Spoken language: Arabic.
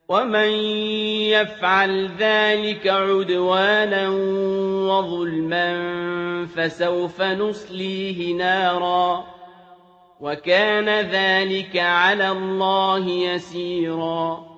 ومن يفعل ذلك عدوانا وظلما فسوف نصليه نارا وكان ذلك على الله يسيرا